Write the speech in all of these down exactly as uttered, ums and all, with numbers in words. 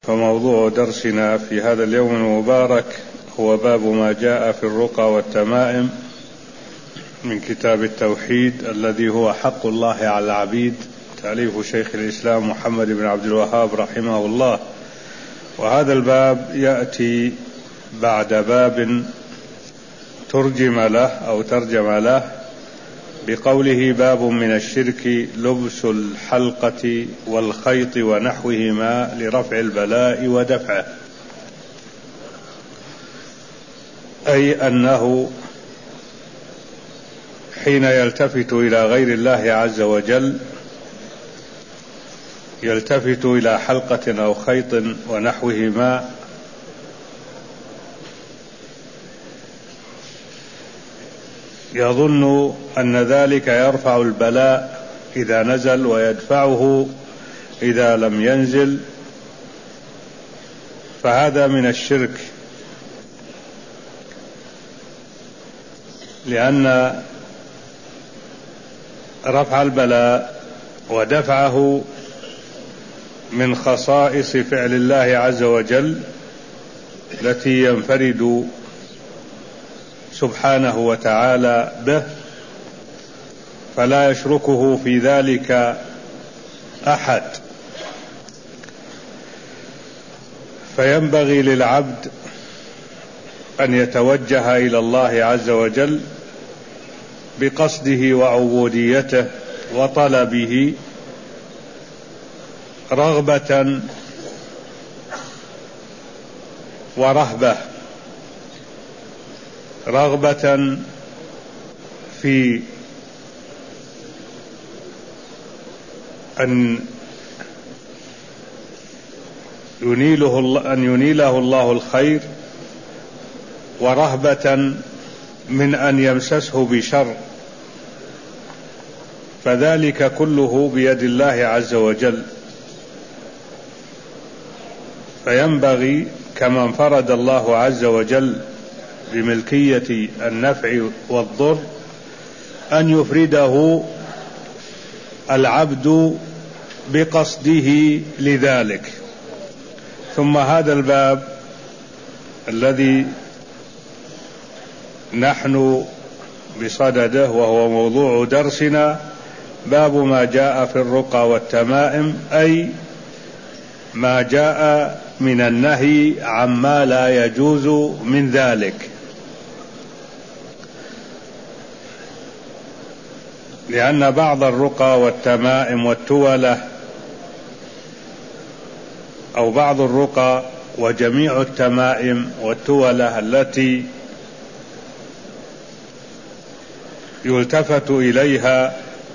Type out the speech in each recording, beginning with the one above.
فموضوع درسنا في هذا اليوم المبارك هو باب ما جاء في الرقى والتمائم من كتاب التوحيد الذي هو حق الله على العبيد، تأليف شيخ الإسلام محمد بن عبد الوهاب رحمه الله. وهذا الباب يأتي بعد باب ترجم له أو ترجم له بقوله باب من الشرك لبس الحلقة والخيط ونحوهما لرفع البلاء ودفعه، أي أنه حين يلتفت إلى غير الله عز وجل يلتفت إلى حلقة أو خيط ونحوهما يظن أن ذلك يرفع البلاء إذا نزل ويدفعه إذا لم ينزل، فهذا من الشرك، لأن رفع البلاء ودفعه من خصائص فعل الله عز وجل التي ينفرد سبحانه وتعالى به، فلا يشركه في ذلك أحد. فينبغي للعبد أن يتوجه إلى الله عز وجل بقصده وعبوديته وطلبه رغبة ورهبة، رغبة في أن ينيله الله, أن ينيله الله الخير، ورهبة من أن يمسسه بشر، فذلك كله بيد الله عز وجل. فينبغي كما انفرد الله عز وجل بملكية النفع والضر أن يفرده العبد بقصده لذلك. ثم هذا الباب الذي نحن بصدده وهو موضوع درسنا باب ما جاء في الرقى والتمائم، أي ما جاء من النهي عما لا يجوز من ذلك، لأن بعض الرقى والتمائم والتولة أو بعض الرقى وجميع التمائم والتولة التي يلتفت إليها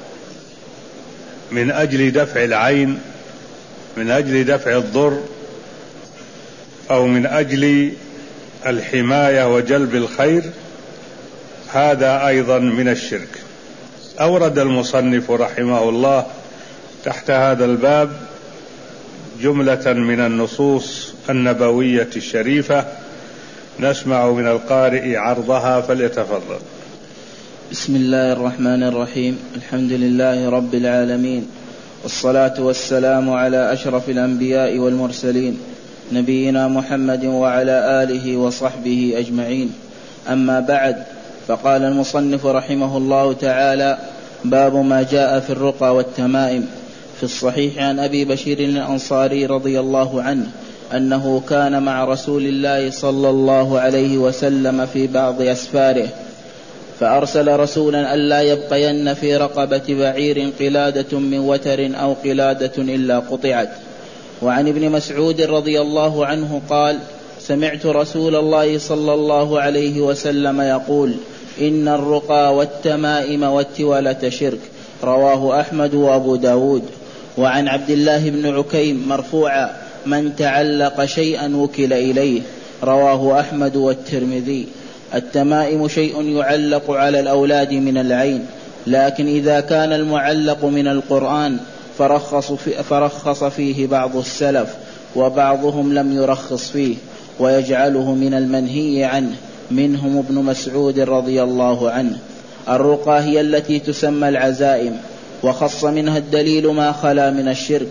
من أجل دفع العين، من أجل دفع الضر، أو من أجل الحماية وجلب الخير، هذا أيضا من الشرك. أورد المصنف رحمه الله تحت هذا الباب جملة من النصوص النبوية الشريفة، نسمع من القارئ عرضها فليتفضل. بسم الله الرحمن الرحيم. الحمد لله رب العالمين، والصلاة والسلام على أشرف الأنبياء والمرسلين نبينا محمد وعلى آله وصحبه أجمعين. أما بعد، فقال المصنف رحمه الله تعالى: باب ما جاء في الرقى والتمائم. في الصحيح عن أبي بشير الأنصاري رضي الله عنه أنه كان مع رسول الله صلى الله عليه وسلم في بعض أسفاره، فأرسل رسولا ألا يبقين في رقبة بعير قلادة من وتر أو قلادة إلا قطعت. وعن ابن مسعود رضي الله عنه قال: سمعت رسول الله صلى الله عليه وسلم يقول: إن الرقى والتمائم والتولة شرك. رواه أحمد وأبو داود. وعن عبد الله بن عكيم مرفوعا: من تعلق شيئا وكل إليه. رواه أحمد والترمذي. التمائم شيء يعلق على الأولاد من العين، لكن إذا كان المعلق من القرآن فرخص, في فرخص فيه بعض السلف، وبعضهم لم يرخص فيه ويجعله من المنهي عنه، منهم ابن مسعود رضي الله عنه. الرقى هي التي تسمى العزائم، وخص منها الدليل ما خلا من الشرك،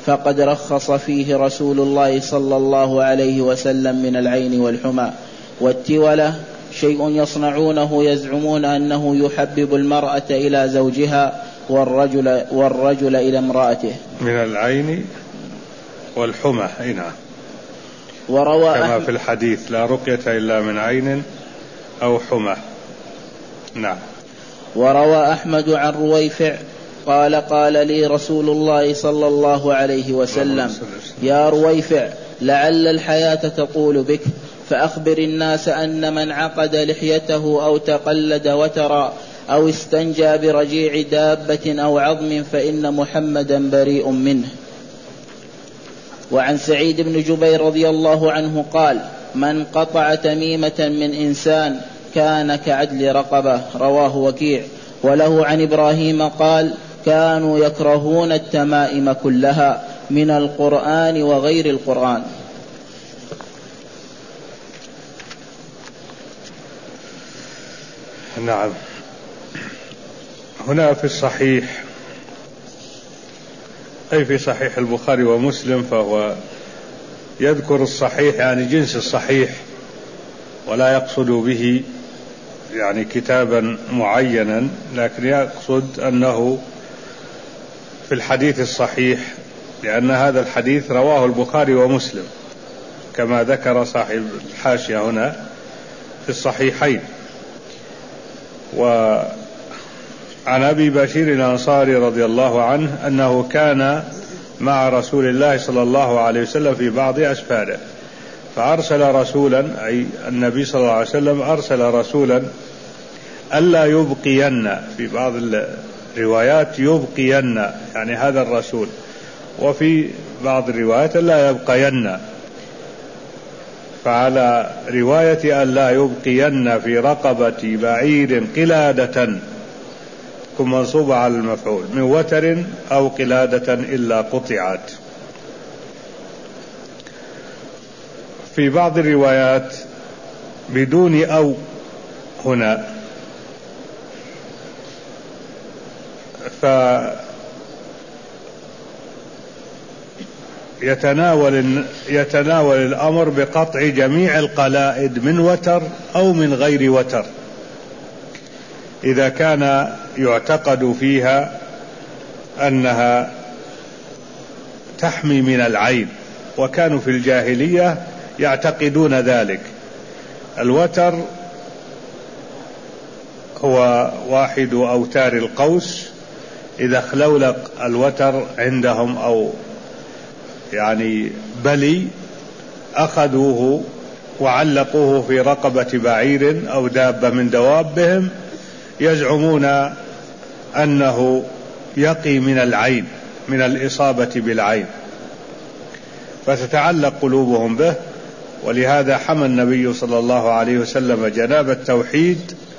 فقد رخص فيه رسول الله صلى الله عليه وسلم من العين والحمى. والتولة شيء يصنعونه يزعمون أنه يحبب المرأة إلى زوجها والرجل, والرجل إلى امرأته. من العين والحمى هنا وروى كما في الحديث لا رقية إلا من عين أو حمى. نعم. وروى أحمد عن رويفع قال قال لي رسول الله صلى الله عليه وسلم يا رويفع لعل الحياة تطول بك فأخبر الناس أن من عقد لحيته أو تقلد وترى أو استنجى برجيع دابة أو عظم فإن محمدا بريء منه. وعن سعيد بن جبير رضي الله عنه قال من قطع تميمة من إنسان كان كعدل رقبة رواه وكيع. وله عن إبراهيم قال كانوا يكرهون التمائم كلها من القرآن وغير القرآن. نعم. هنا في الصحيح أي في صحيح البخاري ومسلم فهو يذكر الصحيح يعني جنس الصحيح ولا يقصد به يعني كتابا معينا، لكن يقصد أنه في الحديث الصحيح، لأن هذا الحديث رواه البخاري ومسلم كما ذكر صاحب الحاشية هنا في الصحيحين. وعن أبي بشير الأنصاري رضي الله عنه أنه كان مع رسول الله صلى الله عليه وسلم في بعض أسفاره فأرسل رسولا، أي النبي صلى الله عليه وسلم أرسل رسولا ألا يبقين، في بعض الروايات يبقين يعني هذا الرسول، وفي بعض الروايات لا يبقين، فعلى رواية ألا يبقين في رقبة بعير قلادة تكون منصوبة على المفعول من وتر أو قلادة إلا قطعت. في بعض الروايات بدون أو هنا، فيتناول يتناول الأمر بقطع جميع القلائد من وتر أو من غير وتر إذا كان يعتقد فيها أنها تحمي من العين، وكانوا في الجاهلية يعتقدون ذلك. الوتر هو واحد أوتار القوس، إذا خلولق الوتر عندهم أو يعني بلي أخذوه وعلقوه في رقبة بعير أو دابة من دوابهم، يزعمون أنه يقي من العين، من الإصابة بالعين، فتتعلق قلوبهم به. ولهذا حمى النبي صلى الله عليه وسلم جناب التوحيد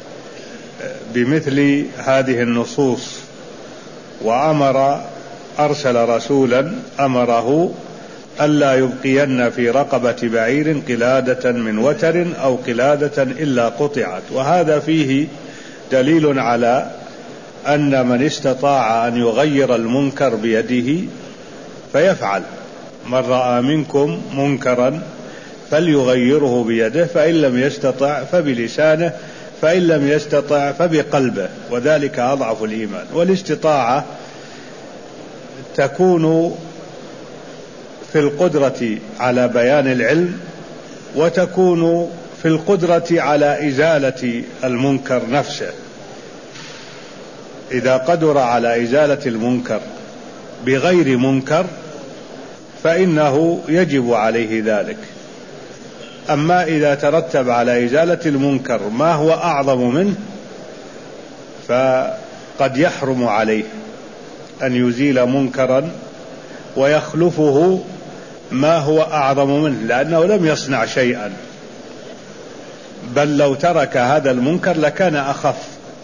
بمثل هذه النصوص، وأمر أرسل رسولا أمره ألا يبقين في رقبة بعير قلادة من وتر أو قلادة إلا قطعت. وهذا فيه دليل على أن من استطاع أن يغير المنكر بيده فيفعل. من رأى منكم منكرا فليغيره بيده، فإن لم يستطع فبلسانه، فإن لم يستطع فبقلبه، وذلك أضعف الإيمان. والاستطاعة تكون في القدرة على بيان العلم، وتكون في القدرة على إزالة المنكر نفسه. إذا قدر على إزالة المنكر بغير منكر فإنه يجب عليه ذلك. أما إذا ترتب على إزالة المنكر ما هو أعظم منه فقد يحرم عليه أن يزيل منكرا ويخلفه ما هو أعظم منه، لأنه لم يصنع شيئا، بل لو ترك هذا المنكر لكان أخف.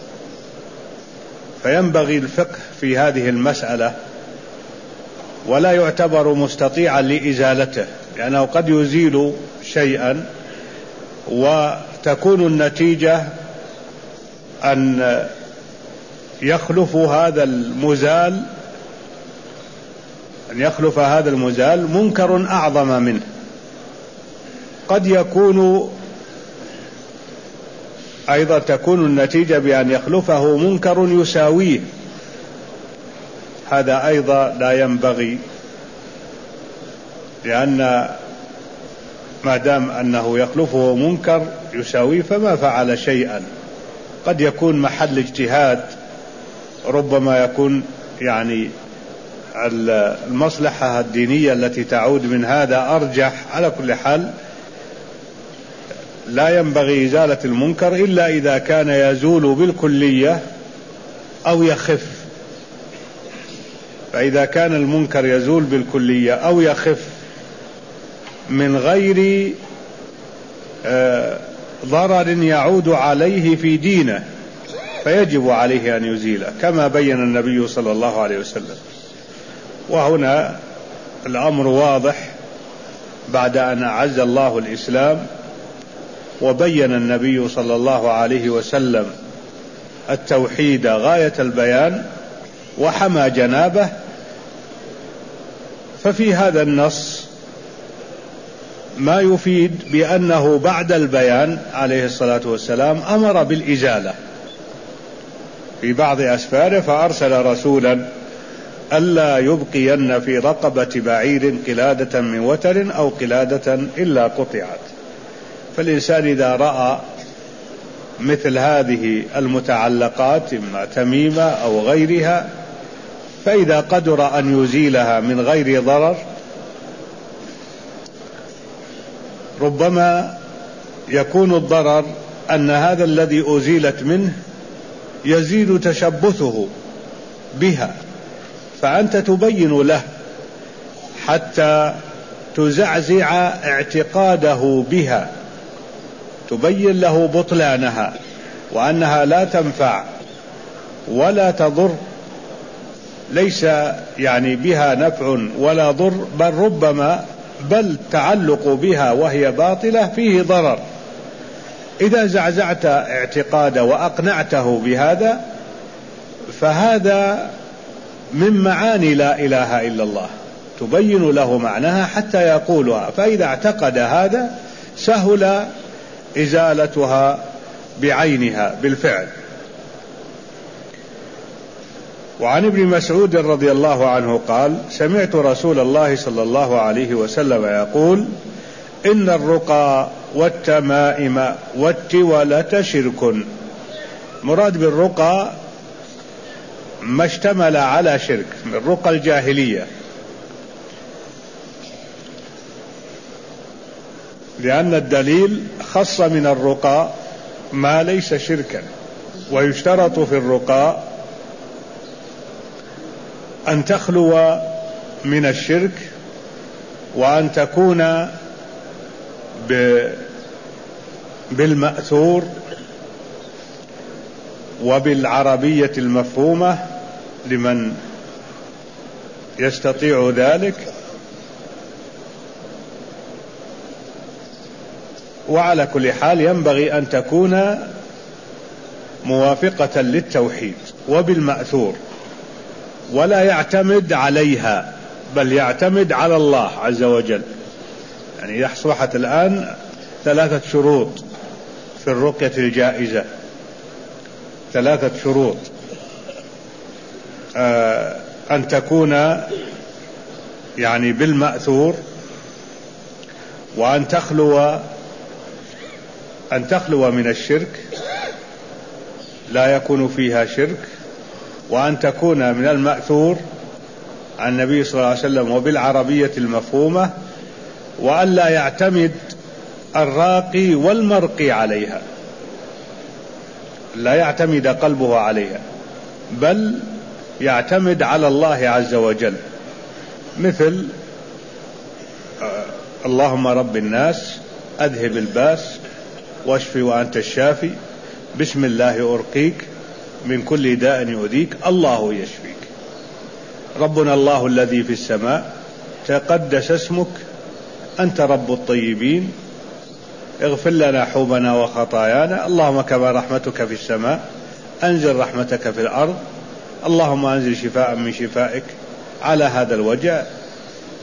فينبغي الفقه في هذه المسألة، ولا يعتبر مستطيعا لإزالته، لأنه قد يزيل شيئا وتكون النتيجة أن يخلف هذا المزال أن يخلف هذا المزال منكر أعظم منه. قد يكون أيضا تكون النتيجة بأن يخلفه منكر يساويه، هذا أيضا لا ينبغي، لأن ما دام أنه يخلفه منكر يساويه فما فعل شيئا. قد يكون محل اجتهاد، ربما يكون يعني المصلحة الدينية التي تعود من هذا أرجح. على كل حال لا ينبغي إزالة المنكر إلا إذا كان يزول بالكلية أو يخف. فإذا كان المنكر يزول بالكلية أو يخف من غير ضرر يعود عليه في دينه فيجب عليه أن يزيله، كما بين النبي صلى الله عليه وسلم. وهنا الأمر واضح، بعد أن أعز الله الإسلام وبين النبي صلى الله عليه وسلم التوحيد غاية البيان وحمى جنابه، ففي هذا النص ما يفيد بأنه بعد البيان عليه الصلاة والسلام أمر بالإزالة في بعض أسفاره، فأرسل رسولا ألا يبقين في رقبة بعير قلادة من وتر أو قلادة إلا قطعت. فالإنسان إذا رأى مثل هذه المتعلقات إما تميمة أو غيرها، فإذا قدر أن يزيلها من غير ضرر، ربما يكون الضرر أن هذا الذي أزيلت منه يزيد تشبثه بها، فأنت تبين له حتى تزعزع اعتقاده بها، تبين له بطلانها وأنها لا تنفع ولا تضر، ليس يعني بها نفع ولا ضر، بل ربما بل تعلق بها وهي باطلة فيه ضرر. إذا زعزعت اعتقاده وأقنعته بهذا فهذا من معاني لا إله إلا الله، تبين له معناها حتى يقولها، فإذا اعتقد هذا سهل إزالتها بعينها بالفعل. وعن ابن مسعود رضي الله عنه قال: سمعت رسول الله صلى الله عليه وسلم يقول: إن الرقى والتمائم والتولة شرك. مراد بالرقى ما اشتمل على شرك من رقى الجاهلية، لأن الدليل خص من الرقى ما ليس شركا. ويشترط في الرقى أن تخلو من الشرك، وأن تكون بالمأثور وبالعربية المفهومة لمن يستطيع ذلك، وعلى كل حال ينبغي أن تكون موافقة للتوحيد وبالمأثور، ولا يعتمد عليها بل يعتمد على الله عز وجل. يعني أصبحت الآن ثلاثة شروط في الرقية الجائزة، ثلاثة شروط: آه أن تكون يعني بالمأثور، وأن تخلو أن تخلو من الشرك لا يكون فيها شرك، وأن تكون من المأثور عن النبي صلى الله عليه وسلم وبالعربية المفهومة، وأن لا يعتمد الراقي والمرقي عليها، لا يعتمد قلبه عليها بل يعتمد على الله عز وجل، مثل اللهم رب الناس أذهب الباس واشفي وأنت الشافي، بسم الله أرقيك من كل داء يؤذيك، الله يشفيك، ربنا الله الذي في السماء تقدس اسمك، أنت رب الطيبين، اغفر لنا حوبنا وخطايانا، اللهم كما رحمتك في السماء أنزل رحمتك في الأرض، اللهم أنزل شفاء من شفائك على هذا الوجع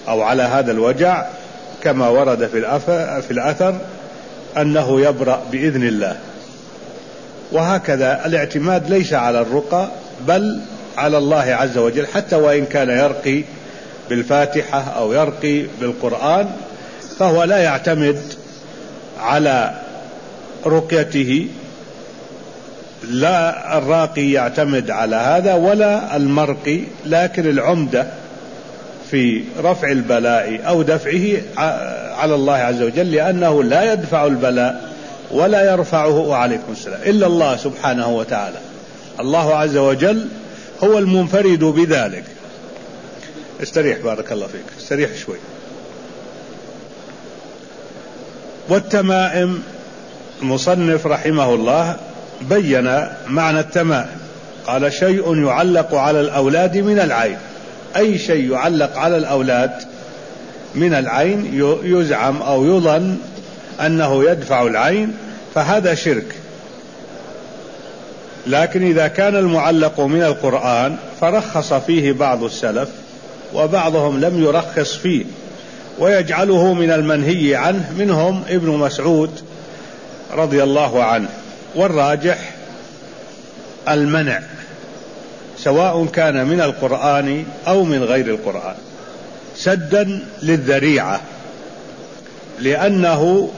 أو على هذا الوجع، كما ورد في الأثر أنه يبرأ بإذن الله. وهكذا الاعتماد ليس على الرقى بل على الله عز وجل، حتى وإن كان يرقي بالفاتحة أو يرقي بالقرآن فهو لا يعتمد على رقيته، لا الراقي يعتمد على هذا ولا المرقي، لكن العمدة في رفع البلاء أو دفعه على الله عز وجل، لأنه لا يدفع البلاء ولا يرفعه وعليكم السلام إلا الله سبحانه وتعالى. الله عز وجل هو المنفرد بذلك. استريح بارك الله فيك، استريح شوي. والتمائم، المصنف رحمه الله بين معنى التمائم، قال شيء يعلق على الأولاد من العين، أي شيء يعلق على الأولاد من العين يزعم أو يظن أنه يدفع العين فهذا شرك. لكن إذا كان المعلق من القرآن فرخص فيه بعض السلف وبعضهم لم يرخص فيه ويجعله من المنهي عنه، منهم ابن مسعود رضي الله عنه. والراجح المنع، سواء كان من القرآن أو من غير القرآن، سدا للذريعة، لأنه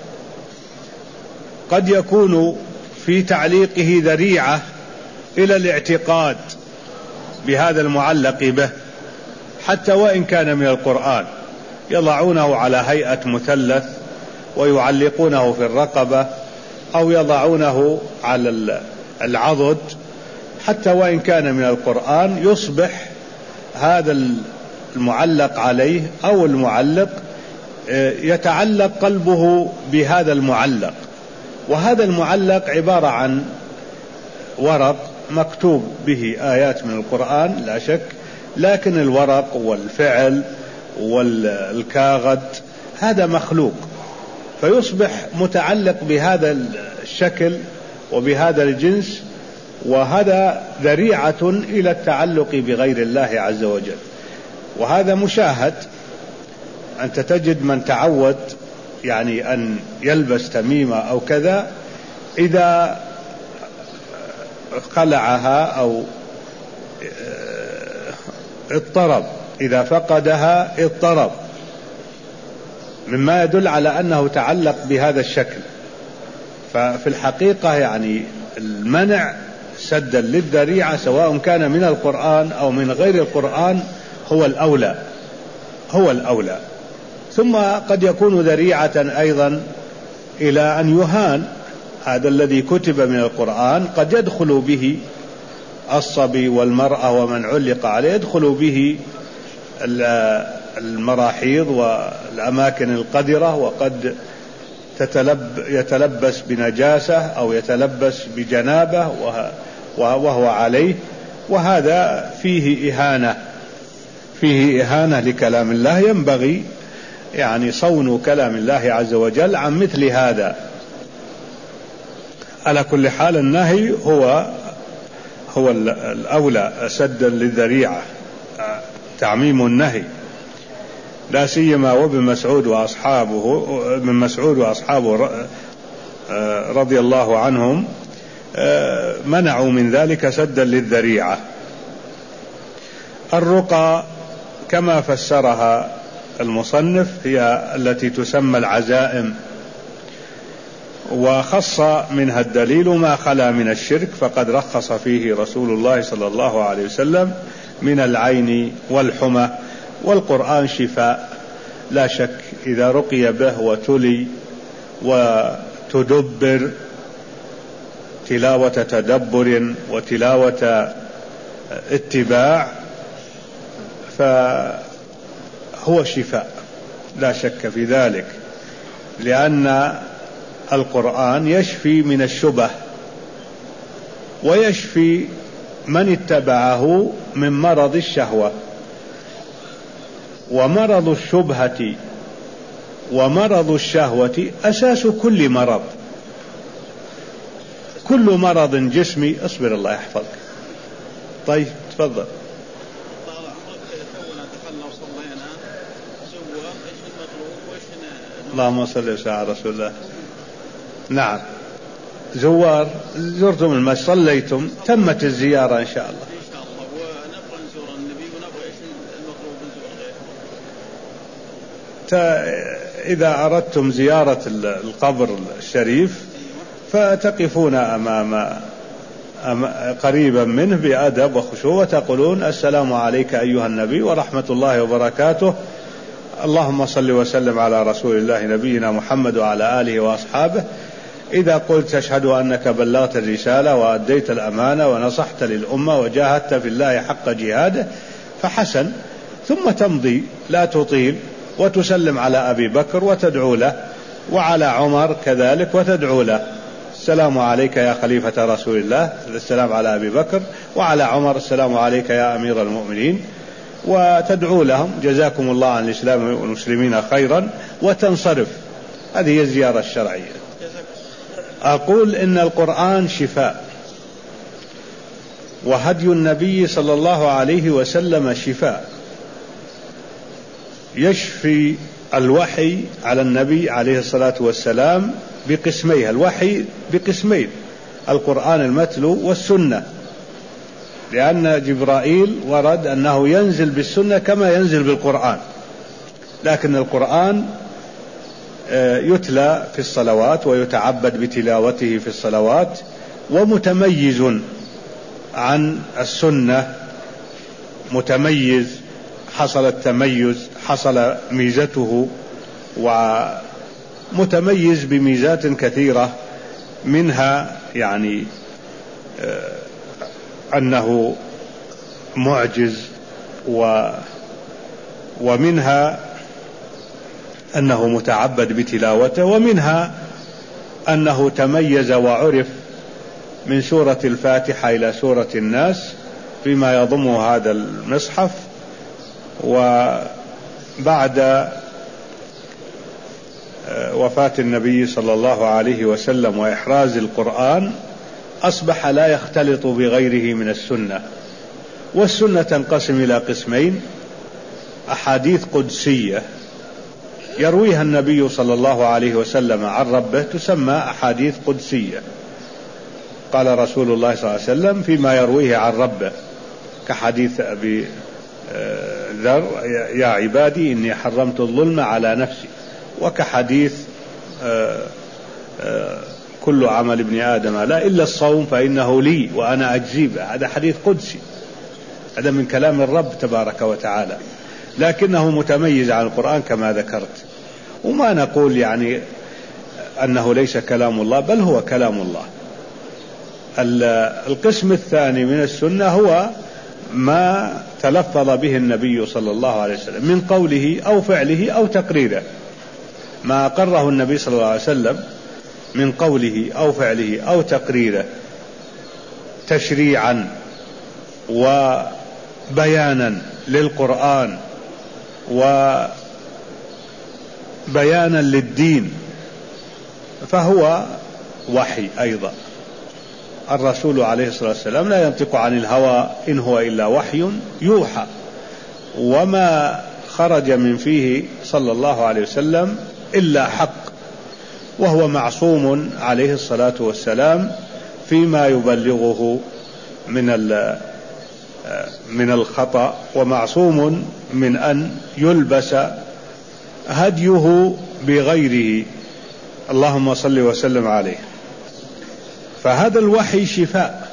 قد يكون في تعليقه ذريعة إلى الاعتقاد بهذا المعلق به، حتى وإن كان من القرآن، يضعونه على هيئة مثلث ويعلقونه في الرقبة أو يضعونه على العضد، حتى وإن كان من القرآن يصبح هذا المعلق عليه أو المعلق يتعلق قلبه بهذا المعلق. وهذا المعلق عبارة عن ورق مكتوب به آيات من القرآن لا شك، لكن الورق والفعل والكاغد هذا مخلوق، فيصبح متعلق بهذا الشكل وبهذا الجنس، وهذا ذريعة إلى التعلق بغير الله عز وجل. وهذا مشاهد، أنت تجد من تعود يعني أن يلبس تميمة أو كذا، إذا خلعها أو اضطرب، إذا فقدها اضطرب، مما يدل على أنه تعلق بهذا الشكل. ففي الحقيقة يعني المنع سدا للذريعة، سواء كان من القرآن أو من غير القرآن، هو الأولى هو الأولى. ثم قد يكون ذريعة أيضا إلى أن يهان هذا الذي كتب من القرآن، قد يدخل به الصبي والمرأة ومن علق عليه، يدخل به المراحيض والأماكن القذرة، وقد تتلب يتلبس بنجاسة أو يتلبس بجنابة وهو عليه، وهذا فيه إهانة فيه إهانة لكلام الله. ينبغي يعني صون كلام الله عز وجل عن مثل هذا. على كل حال النهي هو هو الأولى سدا للذريعة، تعميم النهي، لا سيما وابن مسعود وأصحابه ابن مسعود وأصحابه رضي الله عنهم منعوا من ذلك سدا للذريعة. الرقى كما فسرها المصنف هي التي تسمى العزائم، وخص منها الدليل ما خلا من الشرك، فقد رخص فيه رسول الله صلى الله عليه وسلم من العين والحمى. والقرآن شفاء لا شك، إذا رقي به وتلي وتدبر تلاوة تدبر وتلاوة اتباع فهو شفاء لا شك في ذلك، لأن القرآن يشفي من الشبه ويشفي من اتبعه من مرض الشهوة. ومرض الشبهة ومرض الشهوة أساس كل مرض، كل مرض جسمي. اصبر الله يحفظك. طيب تفضل. اللهم صل وسلم على رسول الله. نعم، زوار زرتم المسجد صليتم، تمت الزيارة إن شاء الله. إن شاء الله. ونبغى نزور النبي ونبغى إيش المطلوب نزور غيره. إذا أردتم زيارة القبر الشريف فتقفون أمام قريبا منه بأدب وخشوع وتقولون السلام عليك أيها النبي ورحمة الله وبركاته، اللهم صل وسلم على رسول الله نبينا محمد وعلى آله وأصحابه. إذا قلت تشهد أنك بلغت الرسالة وأديت الأمانة ونصحت للأمة وجاهدت في الله حق جهاده فحسن، ثم تمضي لا تطيل وتسلم على أبي بكر وتدعو له، وعلى عمر كذلك وتدعو له، السلام عليك يا خليفة رسول الله، السلام على أبي بكر، وعلى عمر السلام عليك يا أمير المؤمنين، وتدعو لهم جزاكم الله عن الإسلام والمسلمين خيرا وتنصرف. هذه هي الزيارة الشرعية. أقول إن القرآن شفاء، وهدي النبي صلى الله عليه وسلم شفاء، يشفي الوحي على النبي عليه الصلاة والسلام بقسميها، الوحي بقسمين، القرآن المتلو والسنة، لأن جبرائيل ورد أنه ينزل بالسنة كما ينزل بالقرآن، لكن القرآن يتلى في الصلوات ويتعبد بتلاوته في الصلوات، ومتميز عن السنة، متميز، حصل التميز، حصل ميزته، ومتميز بميزات كثيرة، منها يعني أنه معجز، ومنها أنه متعبد بتلاوته، ومنها أنه تميز وعرف من سورة الفاتحة إلى سورة الناس فيما يضمه هذا المصحف. وبعد وفاة النبي صلى الله عليه وسلم وإحراز القرآن أصبح لا يختلط بغيره من السنة. والسنة تنقسم إلى قسمين: أحاديث قدسية يرويها النبي صلى الله عليه وسلم عن ربه تسمى أحاديث قدسية، قال رسول الله صلى الله عليه وسلم فيما يرويه عن ربه، كحديث أبي ذر يا عبادي إني حرمت الظلم على نفسي، وكحديث كل عمل ابن آدم لا إلا الصوم فإنه لي وأنا أجزي به. هذا حديث قدسي، هذا من كلام الرب تبارك وتعالى، لكنه متميز عن القرآن كما ذكرت. وما نقول يعني أنه ليس كلام الله، بل هو كلام الله. القسم الثاني من السنة هو ما تلفظ به النبي صلى الله عليه وسلم من قوله أو فعله أو تقريره، ما أقره النبي صلى الله عليه وسلم من قوله أو فعله أو تقريره تشريعا وبيانا للقرآن وبيانا للدين، فهو وحي أيضا. الرسول عليه الصلاة والسلام لا ينطق عن الهوى إن هو إلا وحي يوحى، وما خرج من فيه صلى الله عليه وسلم إلا حق، وهو معصوم عليه الصلاة والسلام فيما يبلغه من من الخطأ، ومعصوم من أن يلبس هديه بغيره، اللهم صل وسلم عليه. فهذا الوحي شفاء،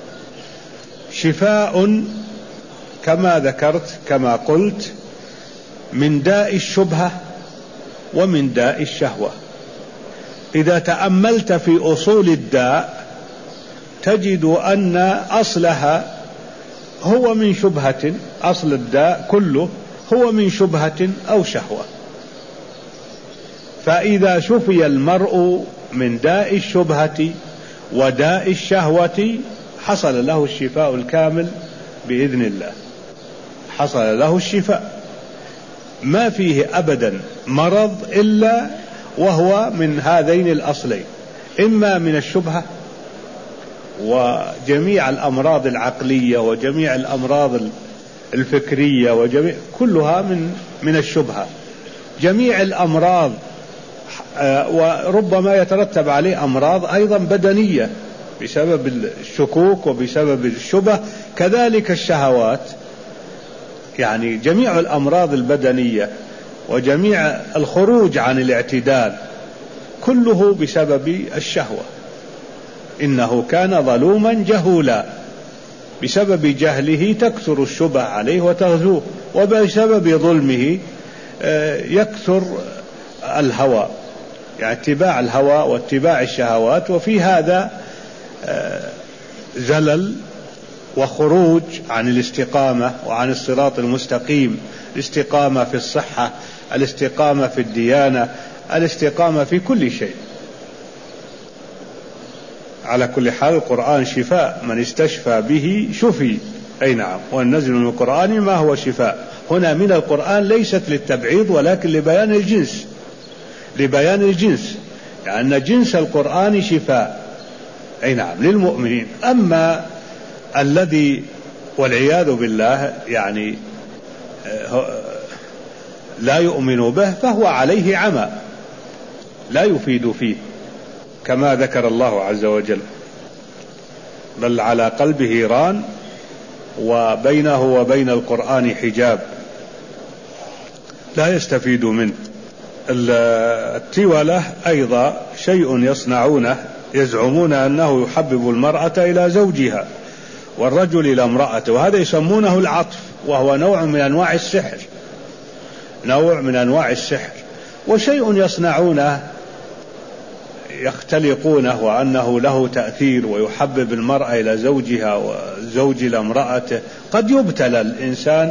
شفاء كما ذكرت كما قلت من داء الشبهة ومن داء الشهوة. إذا تأملت في أصول الداء تجد أن أصلها هو من شبهة، أصل الداء كله هو من شبهة أو شهوة. فإذا شفي المرء من داء الشبهة وداء الشهوة حصل له الشفاء الكامل بإذن الله، حصل له الشفاء، ما فيه أبدا مرض إلا وهو من هذين الأصلين، إما من الشبهة، وجميع الأمراض العقلية وجميع الأمراض الفكرية وجميع كلها من من الشبهة. جميع الأمراض وربما يترتب عليه أمراض أيضا بدنية بسبب الشكوك وبسبب الشبه. كذلك الشهوات، يعني جميع الأمراض البدنية وجميع الخروج عن الاعتدال كله بسبب الشهوة. إنه كان ظلوما جهولا، بسبب جهله تكثر الشبه عليه وتغزوه، وبسبب ظلمه يكثر الهوى، يعني اتباع الهوى واتباع الشهوات. وفي هذا زلل وخروج عن الاستقامة وعن الصراط المستقيم، الاستقامة في الصحة، الاستقامة في الديانة، الاستقامة في كل شيء. على كل حال القرآن شفاء، من استشفى به شفي. أي نعم، وننزل من القرآن ما هو شفاء. هنا من القرآن ليست للتبعيض ولكن لبيان الجنس، لبيان الجنس، لأن يعني جنس القرآن شفاء. أي نعم للمؤمنين. أما الذي والعياذ بالله يعني لا يؤمن به فهو عليه عمى لا يفيد فيه، كما ذكر الله عز وجل: بل على قلبه ران وبينه وبين القرآن حجاب لا يستفيد منه. التولة أيضا شيء يصنعونه، يزعمون أنه يحبب المرأة إلى زوجها والرجل إلى امرأته، وهذا يسمونه العطف، وهو نوع من أنواع السحر، نوع من أنواع السحر. وشيء يصنعونه يختلقونه وأنه له تأثير ويحبب المرأة إلى زوجها والزوج إلى امرأته. قد يبتلى الإنسان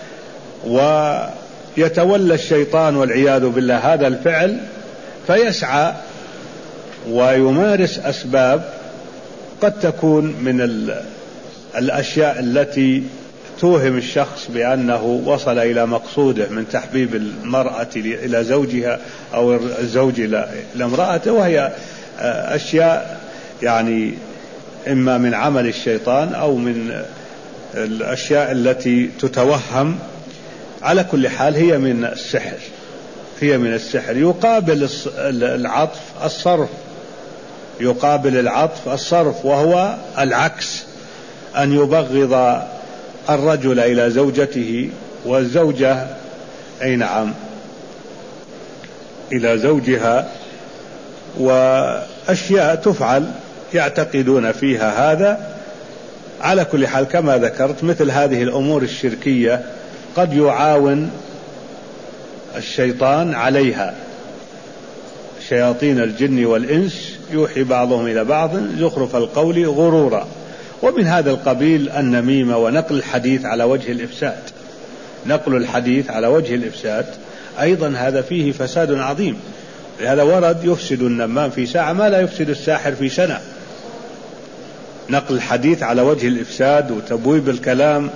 ويتولى الشيطان والعياذ بالله هذا الفعل، فيسعى ويمارس أسباب قد تكون من الأشياء التي توهم الشخص بأنه وصل إلى مقصوده من تحبيب المرأة إلى زوجها أو الزوج إلى امرأته، وهي أشياء يعني إما من عمل الشيطان أو من الأشياء التي تتوهم. على كل حال هي من السحر، هي من السحر. يقابل العطف الصرف، يقابل العطف الصرف، وهو العكس، أن يبغض الرجل إلى زوجته والزوجة أي نعم إلى زوجها، وأشياء تفعل يعتقدون فيها هذا. على كل حال كما ذكرت مثل هذه الأمور الشركية قد يعاون الشيطان عليها، شياطين الجن والإنس يوحي بعضهم إلى بعض زخرف القول غرورا. ومن هذا القبيل النميمة ونقل الحديث على وجه الإفساد، نقل الحديث على وجه الإفساد أيضا هذا فيه فساد عظيم. لهذا ورد: يفسد النمام في ساعة ما لا يفسد الساحر في سنة. نقل الحديث على وجه الإفساد وتبويب الكلام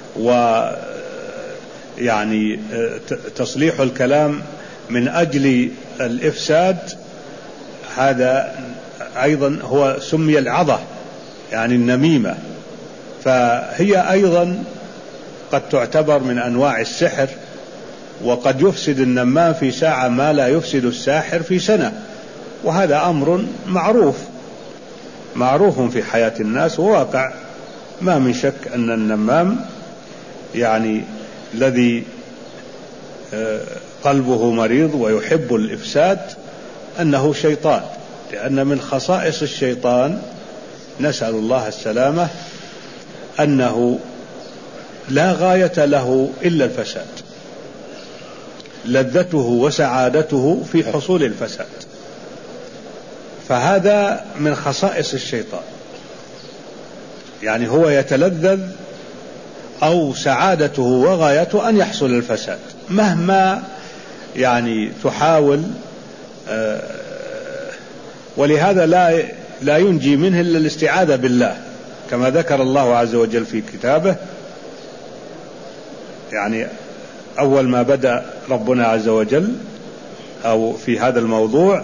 ويعني تصليح الكلام من أجل الإفساد، هذا أيضا هو سمي العظة، يعني النميمة، فهي أيضا قد تعتبر من أنواع السحر. وقد يفسد النمام في ساعة ما لا يفسد الساحر في سنة، وهذا أمر معروف معروف في حياة الناس وواقع. ما من شك أن النمام يعني الذي قلبه مريض ويحب الإفساد أنه شيطان، لأن من خصائص الشيطان نسأل الله السلامة أنه لا غاية له إلا الفساد، لذته وسعادته في حصول الفساد، فهذا من خصائص الشيطان. يعني هو يتلذذ أو سعادته وغايته أن يحصل الفساد مهما يعني تحاول، ولهذا لا لا ينجي منه إلا الاستعاذة بالله، كما ذكر الله عز وجل في كتابه. يعني أول ما بدأ ربنا عز وجل أو في هذا الموضوع: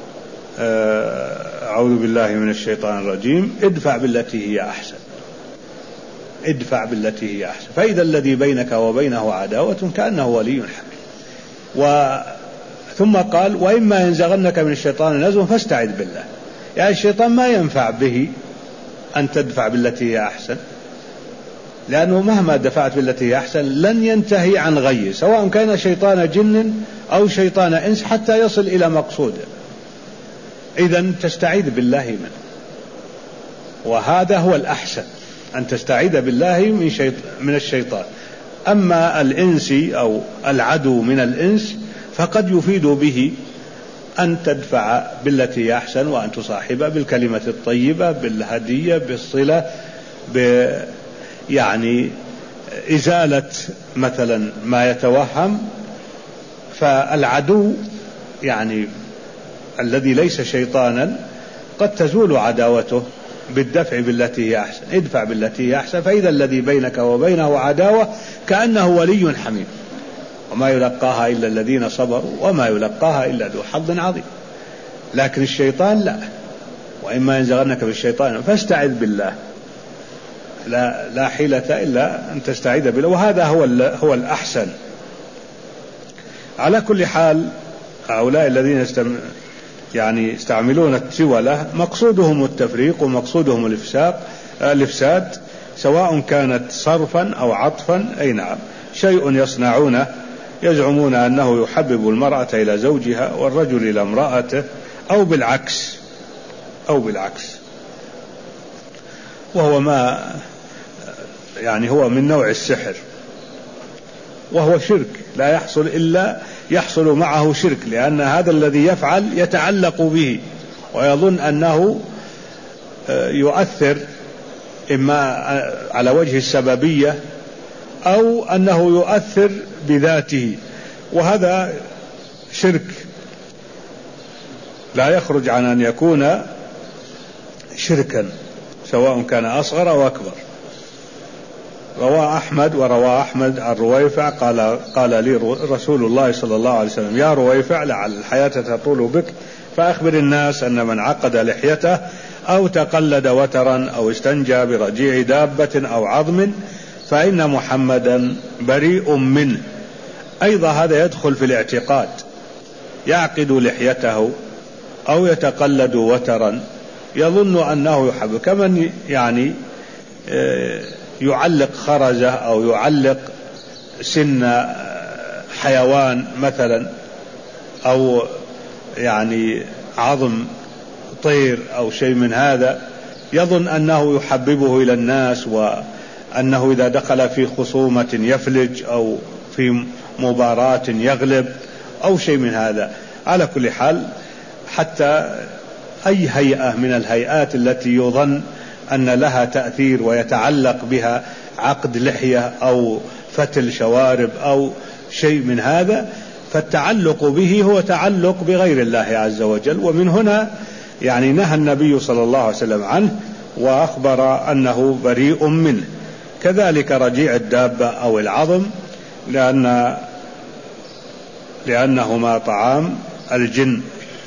أعوذ بالله من الشيطان الرجيم، ادفع بالتي هي أحسن، ادفع بالتي هي أحسن، فإذا الذي بينك وبينه عداوة كأنه ولي حميم. ثم قال وإما ينزغنك من الشيطان نزغ فاستعذ بالله. يعني الشيطان ما ينفع به أن تدفع بالتي هي أحسن، لأنه مهما دفعت بالتي هي أحسن لن ينتهي عن غي، سواء كان شيطان جن أو شيطان إنس، حتى يصل إلى مقصوده. إذن تستعيذ بالله منه، وهذا هو الأحسن، أن تستعيذ بالله من, شيط... من الشيطان. أما الإنسي أو العدو من الإنس فقد يفيد به أن تدفع بالتي هي أحسن، وأن تصاحب بالكلمة الطيبة، بالهدية، بالصلة، ب يعني إزالة مثلا ما يتوهم. فالعدو يعني الذي ليس شيطانا قد تزول عداوته بالدفع بالتي هي أحسن. ادفع بالتي هي أحسن، فإذا الذي بينك وبينه عداوة كأنه ولي حميم، وما يلقاها إلا الذين صبروا وما يلقاها إلا ذو حظ عظيم. لكن الشيطان لا، وإما ينزغنك بالشيطان فاستعذ بالله، لا, لا حيلة إلا أن تستعيذ بالله، وهذا هو, هو الأحسن. على كل حال هؤلاء الذين استم... يعني يستعملون التولة مقصودهم التفريق ومقصودهم الإفساق الإفساد، سواء كانت صرفا أو عطفا. أي نعم، شيء يصنعونه يزعمون أنه يحبب المرأة إلى زوجها والرجل إلى امرأته، أو بالعكس أو بالعكس وهو ما يعني هو من نوع السحر، وهو شرك لا يحصل إلا يحصل معه شرك، لأن هذا الذي يفعل يتعلق به ويظن أنه يؤثر إما على وجه السببية أو أنه يؤثر بذاته، وهذا شرك لا يخرج عن أن يكون شركا، سواء كان أصغر أو أكبر. روى أحمد وروى أحمد عن رويفع قال قال لي رسول الله صلى الله عليه وسلم يا رويفع لعل الحياة تطول بك فأخبر الناس أن من عقد لحيته أو تقلد وترا أو استنجى برجيع دابة أو عظم فإن محمدا بريء منه. أيضا هذا يدخل في الاعتقاد، يعقد لحيته أو يتقلد وترا يظن أنه يحب، كمن يعني يعلق خرزة أو يعلق سن حيوان مثلا، أو يعني عظم طير أو شيء من هذا، يظن أنه يحببه إلى الناس، وأنه إذا دخل في خصومة يفلج أو في مباراة يغلب أو شيء من هذا. على كل حال حتى أي هيئة من الهيئات التي يظن أن لها تأثير ويتعلق بها عقد لحية أو فتل شوارب أو شيء من هذا، فالتعلق به هو تعلق بغير الله عز وجل، ومن هنا يعني نهى النبي صلى الله عليه وسلم عنه وأخبر أنه بريء منه. كذلك رجيع الدابة أو العظم، لأن لأنهما طعام الجن،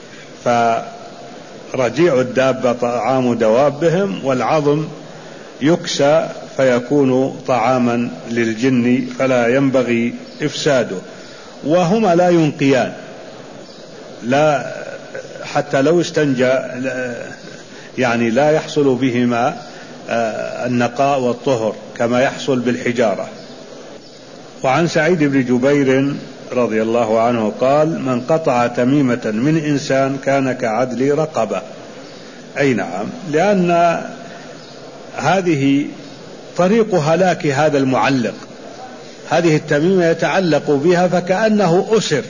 فرجيع الدابة طعام دوابهم، والعظم يكسى فيكون طعاما للجن فلا ينبغي إفساده، وهما لا ينقيان، لا حتى لو استنجى يعني لا يحصل بهما النقاء والطهر كما يحصل بالحجارة. وعن سعيد بن جبير رضي الله عنه قال من قطع تميمة من إنسان كان كعدل رقبة. أي نعم، لأن هذه طريق هلاك هذا المعلق، هذه التميمة يتعلق بها فكأنه أسر،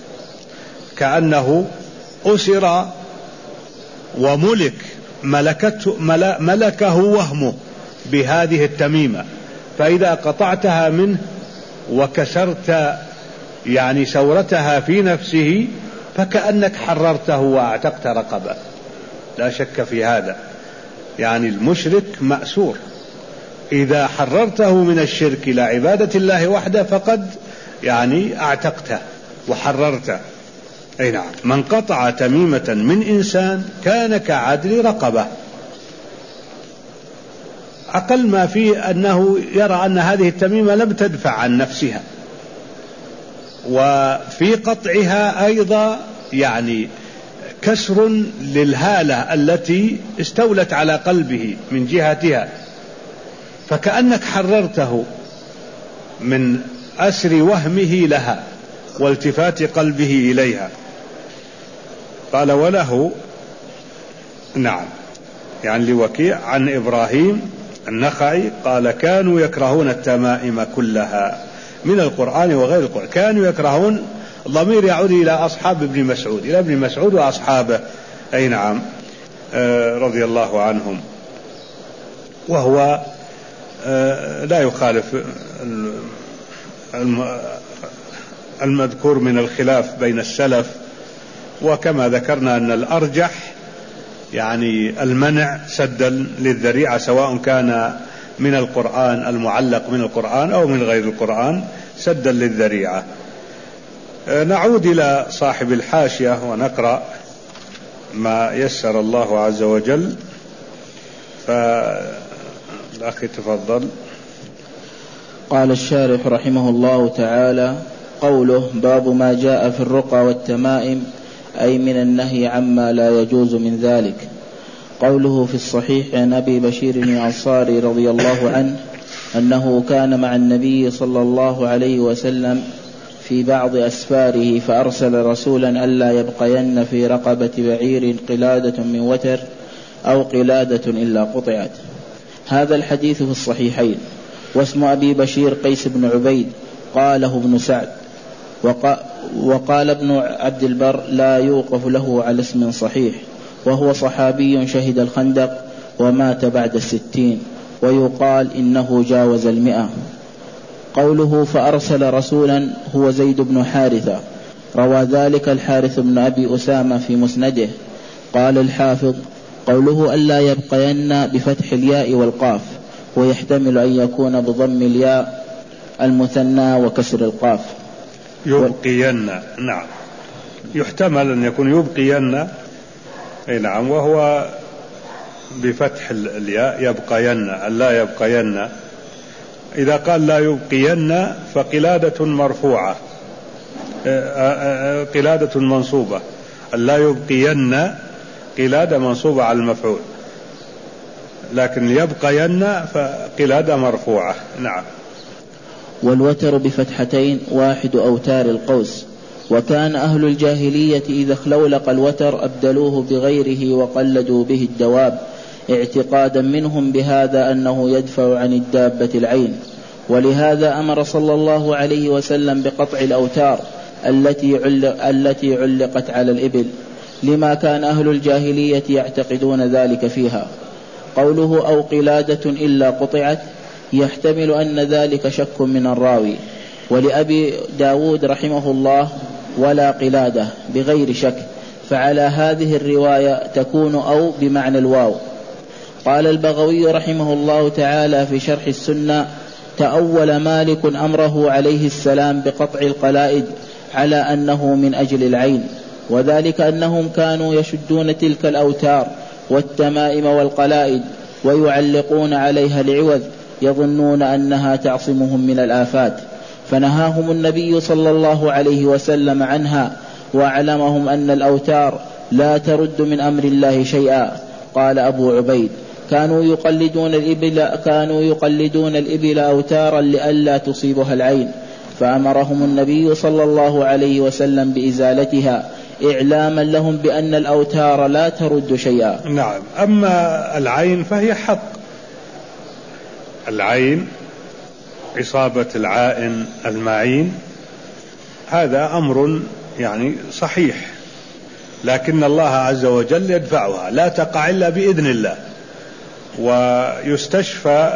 كأنه أسر وملك ملكته ملكه وهمه بهذه التميمة، فإذا قطعتها منه وكسرت يعني سورتها في نفسه فكأنك حررته وأعتقت رقبة، لا شك في هذا. يعني المشرك مأسور، إذا حررته من الشرك إلى عبادة الله وحده فقد يعني أعتقته وحررته. أي نعم، من قطع تميمة من إنسان كان كعدل رقبة. أقل ما فيه أنه يرى أن هذه التميمة لم تدفع عن نفسها، وفي قطعها أيضا يعني كسر للهالة التي استولت على قلبه من جهتها، فكأنك حررته من أسر وهمه لها والتفات قلبه إليها. قال وله نعم يعني لوكيع عن إبراهيم النخعي قال كانوا يكرهون التمائم كلها من القرآن وغير القرآن. كانوا يكرهون، الضمير يعود إلى أصحاب ابن مسعود، إلى ابن مسعود وأصحابه أي نعم آه رضي الله عنهم، وهو آه لا يخالف المذكور من الخلاف بين السلف. وكما ذكرنا أن الأرجح يعني المنع سدا للذريعة، سواء كان من القرآن المعلق من القرآن أو من غير القرآن سدا للذريعة. نعود إلى صاحب الحاشية ونقرأ ما يسر الله عز وجل. فالأخي تفضل. قال الشارح رحمه الله تعالى: قوله باب ما جاء في الرقى والتمائم، أي من النهي عما لا يجوز من ذلك. قوله في الصحيح عن أبي بشير الأنصاري رضي الله عنه أنه كان مع النبي صلى الله عليه وسلم في بعض أسفاره فأرسل رسولا ألا يبقين في رقبة بعير قلادة من وتر أو قلادة إلا قطعت. هذا الحديث في الصحيحين. واسم أبي بشير قيس بن عبيد، قاله ابن سعد. وقال ابن عبد البر لا يوقف له على اسم صحيح، وهو صحابي شهد الخندق ومات بعد الستين، ويقال إنه جاوز المئة. قوله فأرسل رسولا هو زيد بن حارثة، روى ذلك الحارث بن أبي أسامة في مسنده. قال الحافظ قوله ألا يبقين بفتح الياء والقاف، ويحتمل أن يكون بضم الياء المثنى وكسر القاف. يبقين نعم، يحتمل أن يكون يبقين أي نعم، وهو بفتح الياء يبقين ألا يبقين. إذا قال لا يبقين فقلادة مرفوعة قلادة منصوبة، ألا يبقين قلادة منصوبة على المفعول، لكن يبقين فقلادة مرفوعة. نعم. والوتر بفتحتين واحد أوتار القوس. وكان أهل الجاهلية إذا اخلولق الوتر أبدلوه بغيره وقلدوا به الدواب، اعتقادا منهم بهذا أنه يدفع عن الدابة العين. ولهذا أمر صلى الله عليه وسلم بقطع الأوتار التي علق التي علقت على الإبل، لما كان أهل الجاهلية يعتقدون ذلك فيها. قوله أو قلادة إلا قطعت يحتمل أن ذلك شك من الراوي. ولأبي داود رحمه الله ولا قلادة بغير شك، فعلى هذه الرواية تكون أو بمعنى الواو. قال البغوي رحمه الله تعالى في شرح السنة: تأول مالك أمره عليه السلام بقطع القلائد على أنه من أجل العين، وذلك أنهم كانوا يشدون تلك الأوتار والتمائم والقلائد ويعلقون عليها العوذ، يظنون أنها تعصمهم من الآفات، فنهاهم النبي صلى الله عليه وسلم عنها، وأعلمهم أن الأوتار لا ترد من أمر الله شيئا. قال أبو عبيد: كانوا يقلدون الإبل كانوا يقلدون الإبل أوتارا لئلا تصيبها العين، فأمرهم النبي صلى الله عليه وسلم بإزالتها إعلاما لهم بأن الأوتار لا ترد شيئا. نعم. أما العين فهي حق، العين إصابة العائن المعين هذا أمر يعني صحيح، لكن الله عز وجل يدفعها، لا تقع إلا بإذن الله. ويستشفى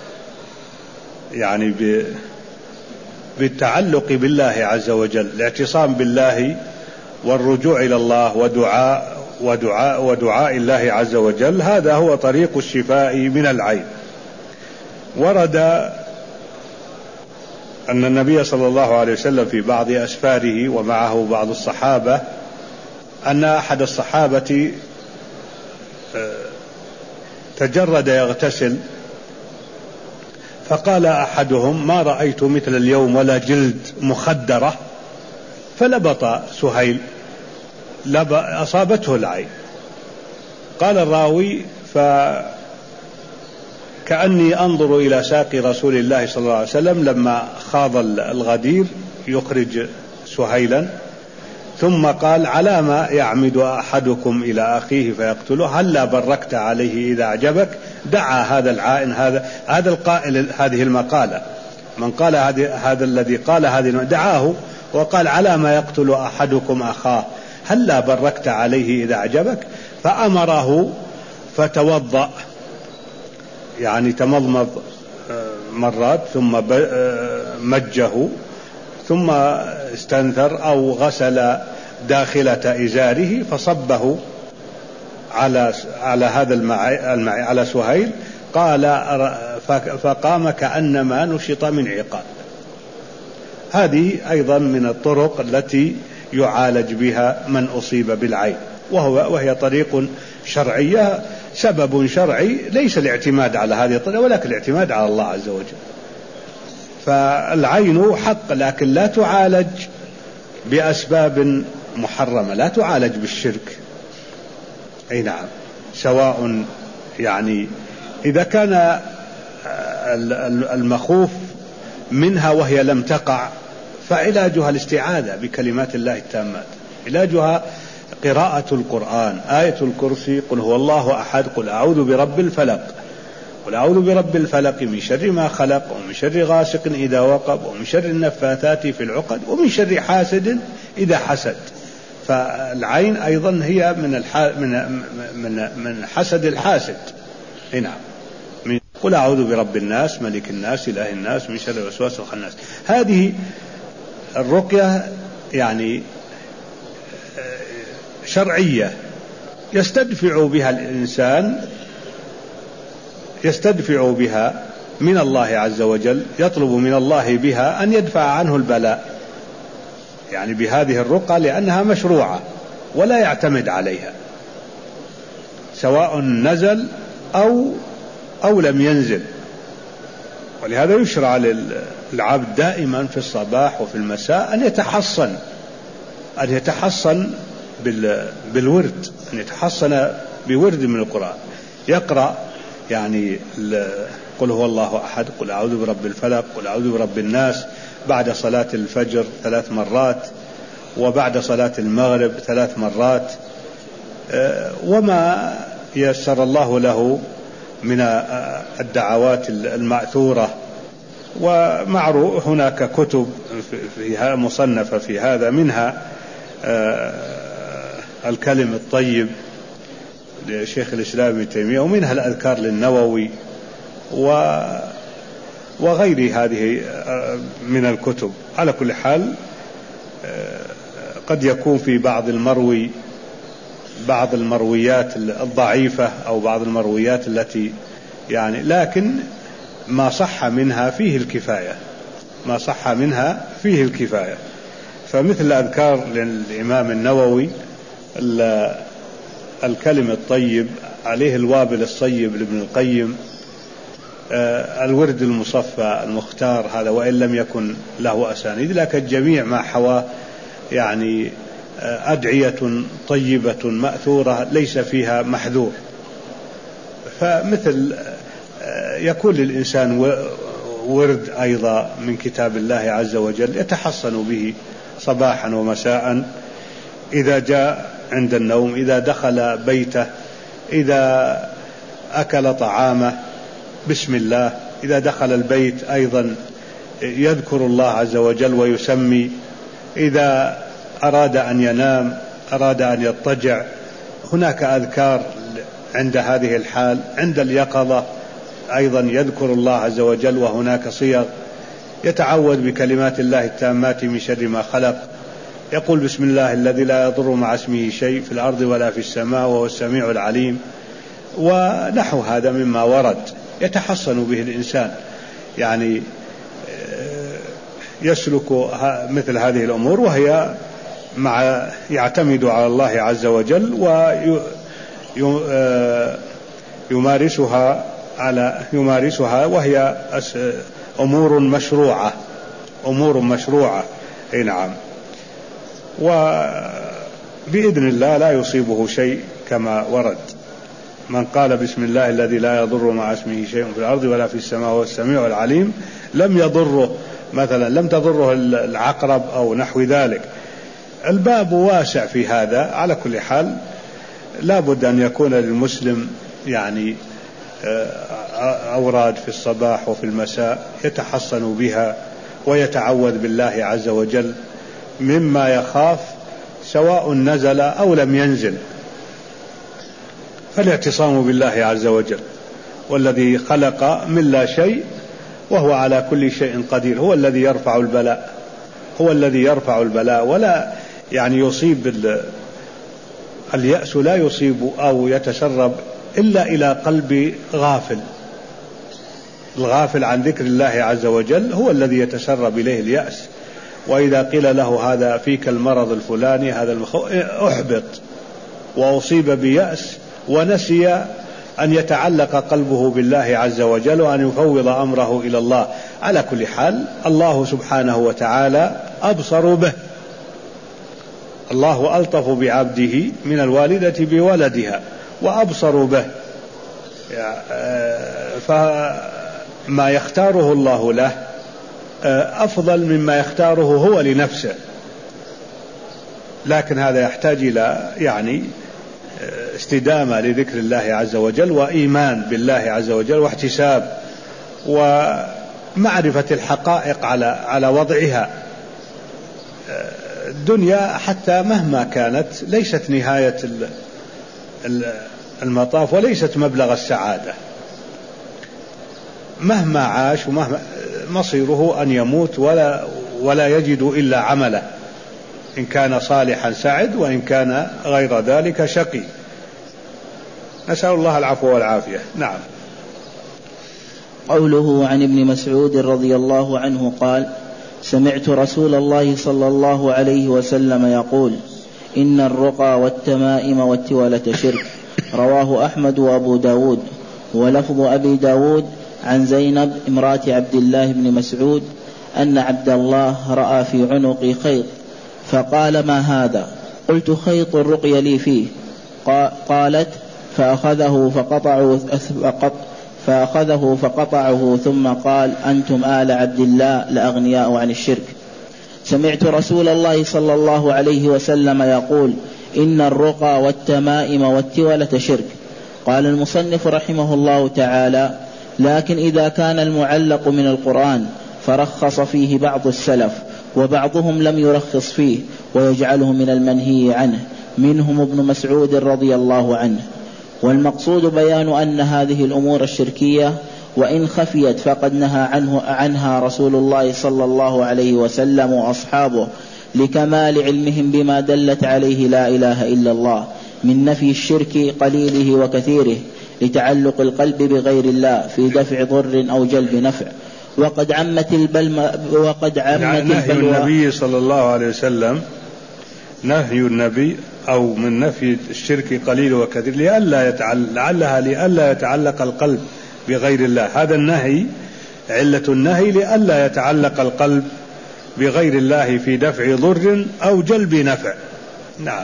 يعني بالتعلق بالله عز وجل، الاعتصام بالله والرجوع إلى الله ودعاء ودعاء ودعاء الله عز وجل، هذا هو طريق الشفاء من العين. ورد أن النبي صلى الله عليه وسلم في بعض أسفاره ومعه بعض الصحابة أن أحد الصحابة تجرد يغتسل، فقال أحدهم: ما رأيت مثل اليوم ولا جلد مخدرة فلبط سهيل، أصابته العين. قال الراوي: فكأني أنظر إلى ساق رسول الله صلى الله عليه وسلم لما خاض الغدير يخرج سهيلا، ثم قال: على ما يعمد أحدكم إلى أخيه فيقتله؟ هلا بركت عليه إذا أعجبك؟ دعا هذا العائن، هذا هذا القائل هذه المقالة، من قال هذا هذا الذي قال هذه دعاه وقال: على ما يقتل أحدكم أخاه؟ هلا بركت عليه إذا أعجبك؟ فأمره فتوضأ، يعني تمضمض مرات ثم مجه ثم استنثر أو غسل داخلة إزاره فصبه على على هذا المعي على سهيل. قال: فقام كأنما نشط من عقال. هذه أيضا من الطرق التي يعالج بها من أصيب بالعين، وهو وهي طريق شرعية، سبب شرعي، ليس الاعتماد على هذه الطريقة ولكن الاعتماد على الله عز وجل. فالعين حق، لكن لا تعالج بأسباب محرمة، لا تعالج بالشرك. أي نعم، سواء يعني إذا كان المخوف منها وهي لم تقع فعلاجها الاستعاذة بكلمات الله التامات، علاجها قراءة القرآن، آية الكرسي، قل هو الله أحد، قل أعوذ برب الفلق، قل أعوذ برب الفلق من شر ما خلق، ومن شر غاسق إذا وقب، ومن شر النفاثات في العقد، ومن شر حاسد إذا حسد. فالعين أيضا هي من الح... من من من حسد الحاسد. هنا من قل أعوذ برب الناس ملك الناس إله الناس من شر الوسواس الخناس. هذه الرقية يعني شرعية يستدفع بها الإنسان، يستدفع بها من الله عز وجل، يطلب من الله بها أن يدفع عنه البلاء، يعني بهذه الرقى، لأنها مشروعة ولا يعتمد عليها سواء نزل أو أو لم ينزل. ولهذا يشرع للعبد دائما في الصباح وفي المساء أن يتحصن أن يتحصن بالورد، أن يتحصن بورد من القرآن، يقرأ يعني قل هو الله أحد، قل أعوذ برب الفلق، قل أعوذ برب الناس بعد صلاة الفجر ثلاث مرات، وبعد صلاة المغرب ثلاث مرات، وما يسر الله له من الدعوات المأثورة. ومعروف هناك كتب فيها مصنفة في هذا، منها الكلم الطيب لشيخ الإسلام ابن تيمية، ومنها الأذكار للنووي وغير هذه من الكتب. على كل حال قد يكون في بعض المروي بعض المرويات الضعيفة أو بعض المرويات التي يعني، لكن ما صح منها فيه الكفاية، ما صح منها فيه الكفاية. فمثل الأذكار للإمام النووي، الكلم الطيب عليه الوابل الصيب لابن القيم، الورد المصفى المختار، هذا وإن لم يكن له أسانيد، لكن جميع ما حواه يعني أدعية طيبة مأثورة ليس فيها محذور. فمثل يكون للإنسان ورد أيضا من كتاب الله عز وجل يتحصن به صباحا ومساء، إذا جاء عند النوم، إذا دخل بيته، إذا أكل طعامه بسم الله، إذا دخل البيت أيضا يذكر الله عز وجل ويسمي، إذا أراد أن ينام، أراد أن يضطجع، هناك أذكار عند هذه الحال. عند اليقظة أيضا يذكر الله عز وجل، وهناك صيغ يتعوذ بكلمات الله التامات من شر ما خلق، يقول بسم الله الذي لا يضر مع اسمه شيء في الأرض ولا في السماء وهو السميع العليم، ونحو هذا مما ورد يتحصن به الإنسان، يعني يسلك مثل هذه الأمور، وهي مع يعتمد على الله عز وجل ويمارسها على يمارسها وهي أمور مشروعة أمور مشروعة. أي نعم. وبإذن الله لا يصيبه شيء كما ورد. من قال بسم الله الذي لا يضر مع اسمه شيء في الأرض ولا في السماء وهو السميع العليم لم يضره مثلا لم تضره العقرب أو نحو ذلك. الباب واسع في هذا. على كل حال لا بد أن يكون للمسلم يعني أوراد في الصباح وفي المساء يتحصن بها ويتعوذ بالله عز وجل مما يخاف سواء نزل أو لم ينزل. فالاعتصام بالله عز وجل والذي خلق من لا شيء وهو على كل شيء قدير هو الذي يرفع البلاء هو الذي يرفع البلاء ولا يعني يصيب اليأس لا يصيب أو يتسرب إلا إلى قلب غافل. الغافل عن ذكر الله عز وجل هو الذي يتسرب إليه اليأس. وإذا قيل له هذا فيك المرض الفلاني هذا المخ... أحبط وأصيب بيأس ونسي أن يتعلق قلبه بالله عز وجل وأن يفوض أمره إلى الله. على كل حال الله سبحانه وتعالى أبصر به. الله ألطف بعبده من الوالدة بولدها وأبصر به. فما يختاره الله له أفضل مما يختاره هو لنفسه. لكن هذا يحتاج إلى يعني استدامة لذكر الله عز وجل وإيمان بالله عز وجل واحتساب ومعرفة الحقائق على على وضعها. الدنيا حتى مهما كانت ليست نهاية المطاف وليست مبلغ السعادة. مهما عاش ومهما مصيره أن يموت ولا ولا يجد إلا عمله إن كان صالحا سعد وإن كان غير ذلك شقي. نسأل الله العفو والعافية. نعم. قوله عن ابن مسعود رضي الله عنه قال: سمعت رسول الله صلى الله عليه وسلم يقول: إن الرقى والتمائم والتولة شرك. رواه أحمد وأبو داود. ولفظ أبي داود عن زينب امرأة عبد الله بن مسعود أن عبد الله رأى في عنقي خيط فقال: ما هذا؟ قلت: خيط الرقي لي فيه. قالت: فأخذه فقطعه, فأخذه فقطعه ثم قال: أنتم آل عبد الله لأغنياء عن الشرك. سمعت رسول الله صلى الله عليه وسلم يقول: إن الرقى والتمائم والتولة شرك. قال المصنف رحمه الله تعالى: لكن إذا كان المعلق من القرآن فرخص فيه بعض السلف وبعضهم لم يرخص فيه ويجعله من المنهي عنه منهم ابن مسعود رضي الله عنه. والمقصود بيان أن هذه الأمور الشركية وإن خفيت فقد نهى عنه عنها رسول الله صلى الله عليه وسلم وأصحابه لكمال علمهم بما دلت عليه لا إله إلا الله من نفي الشرك قليله وكثيره لتعلق القلب بغير الله في دفع ضر أو جلب نفع. وقد عمت البلوى وقد عمت يعني نهي النبي صلى الله عليه وسلم نهي النبي أو من نفي الشرك قليل وكثير لئلا يتعلق لعلها لئلا يتعلق القلب بغير الله. هذا النهي علة النهي لئلا يتعلق القلب بغير الله في دفع ضر أو جلب نفع. نعم.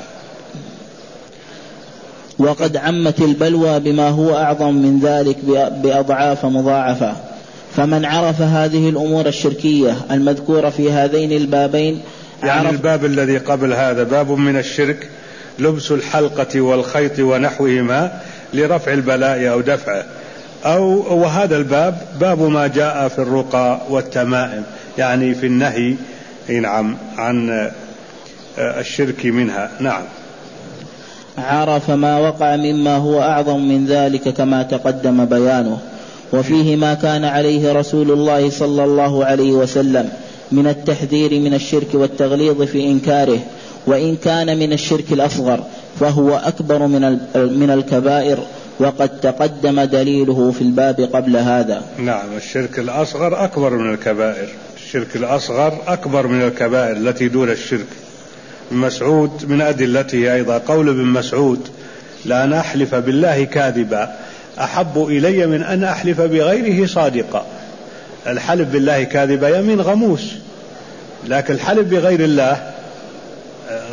وقد عمت البلوى بما هو أعظم من ذلك بأضعاف مضاعفة. فمن عرف هذه الأمور الشركية المذكورة في هذين البابين يعني الباب الذي قبل هذا باب من الشرك لبس الحلقة والخيط ونحوهما لرفع البلاء أو دفعه، أو وهذا الباب باب ما جاء في الرقى والتمائم يعني في النهي نعم عن الشرك منها. نعم. عرف ما وقع مما هو أعظم من ذلك كما تقدم بيانه. وفيه ما كان عليه رسول الله صلى الله عليه وسلم من التحذير من الشرك والتغليظ في إنكاره، وإن كان من الشرك الأصغر فهو أكبر من من الكبائر، وقد تقدم دليله في الباب قبل هذا. نعم. الشرك الأصغر أكبر من الكبائر. الشرك الأصغر أكبر من الكبائر التي دون الشرك. مسعود من أدلته أيضا قول ابن مسعود: لأن أحلف بالله كاذبا أحب إلي من أن أحلف بغيره صادقا. الحلف بالله كاذبا يمين غموس، لكن الحلف بغير الله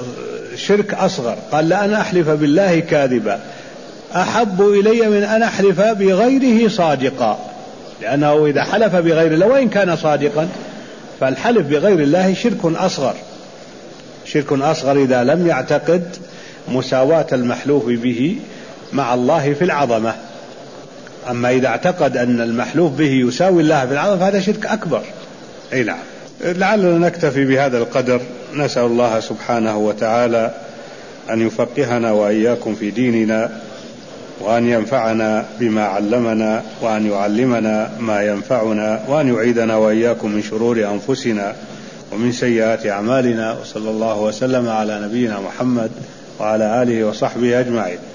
شرك أصغر. قال لأن أحلف بالله كاذبا أحب إلي من أن أحلف بغيره صادقا، لأنه إذا حلف بغير الله وإن كان صادقا فالحلف بغير الله شرك أصغر، شرك أصغر إذا لم يعتقد مساواة المحلوف به مع الله في العظمة. أما إذا اعتقد أن المحلوف به يساوي الله في العظمة فهذا شرك أكبر. أي نعم. لعلنا نكتفي بهذا القدر. نسأل الله سبحانه وتعالى أن يفقهنا وإياكم في ديننا، وأن ينفعنا بما علمنا، وأن يعلمنا ما ينفعنا، وأن يعيدنا وإياكم من شرور أنفسنا ومن سيئات أعمالنا. وصلى الله وسلم على نبينا محمد وعلى آله وصحبه أجمعين.